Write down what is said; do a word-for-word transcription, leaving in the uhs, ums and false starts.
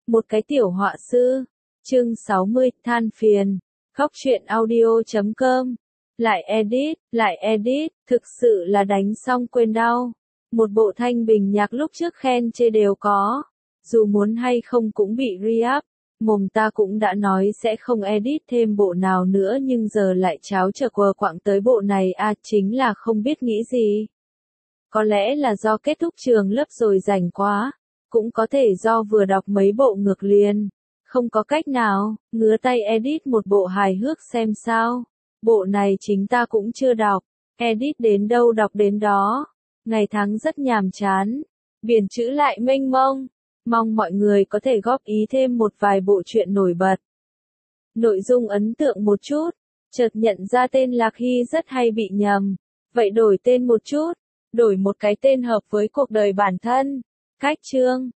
Một cái tiểu họa sư. Chương sáu mươi, than phiền. Góc truyện audio chấm com. Lại edit, lại edit, thực sự là đánh xong quên đau. Một bộ thanh bình nhạc lúc trước khen chê đều có. Dù muốn hay không cũng bị re-up. Mồm ta cũng đã nói sẽ không edit thêm bộ nào nữa nhưng giờ lại cháo trở quờ quạng tới bộ này à, chính là không biết nghĩ gì. Có lẽ là do kết thúc trường lớp rồi rảnh quá. Cũng có thể do vừa đọc mấy bộ ngược liền. Không có cách nào, ngứa tay edit một bộ hài hước xem sao. Bộ này chính ta cũng chưa đọc. Edit đến đâu đọc đến đó. Ngày tháng rất nhàm chán. Biển chữ lại mênh mông. Mong mọi người có thể góp ý thêm một vài bộ truyện nổi bật. Nội dung ấn tượng một chút. Chợt nhận ra tên Lạc Hy rất hay bị nhầm. Vậy đổi tên một chút. Đổi một cái tên hợp với cuộc đời bản thân. Cách chương.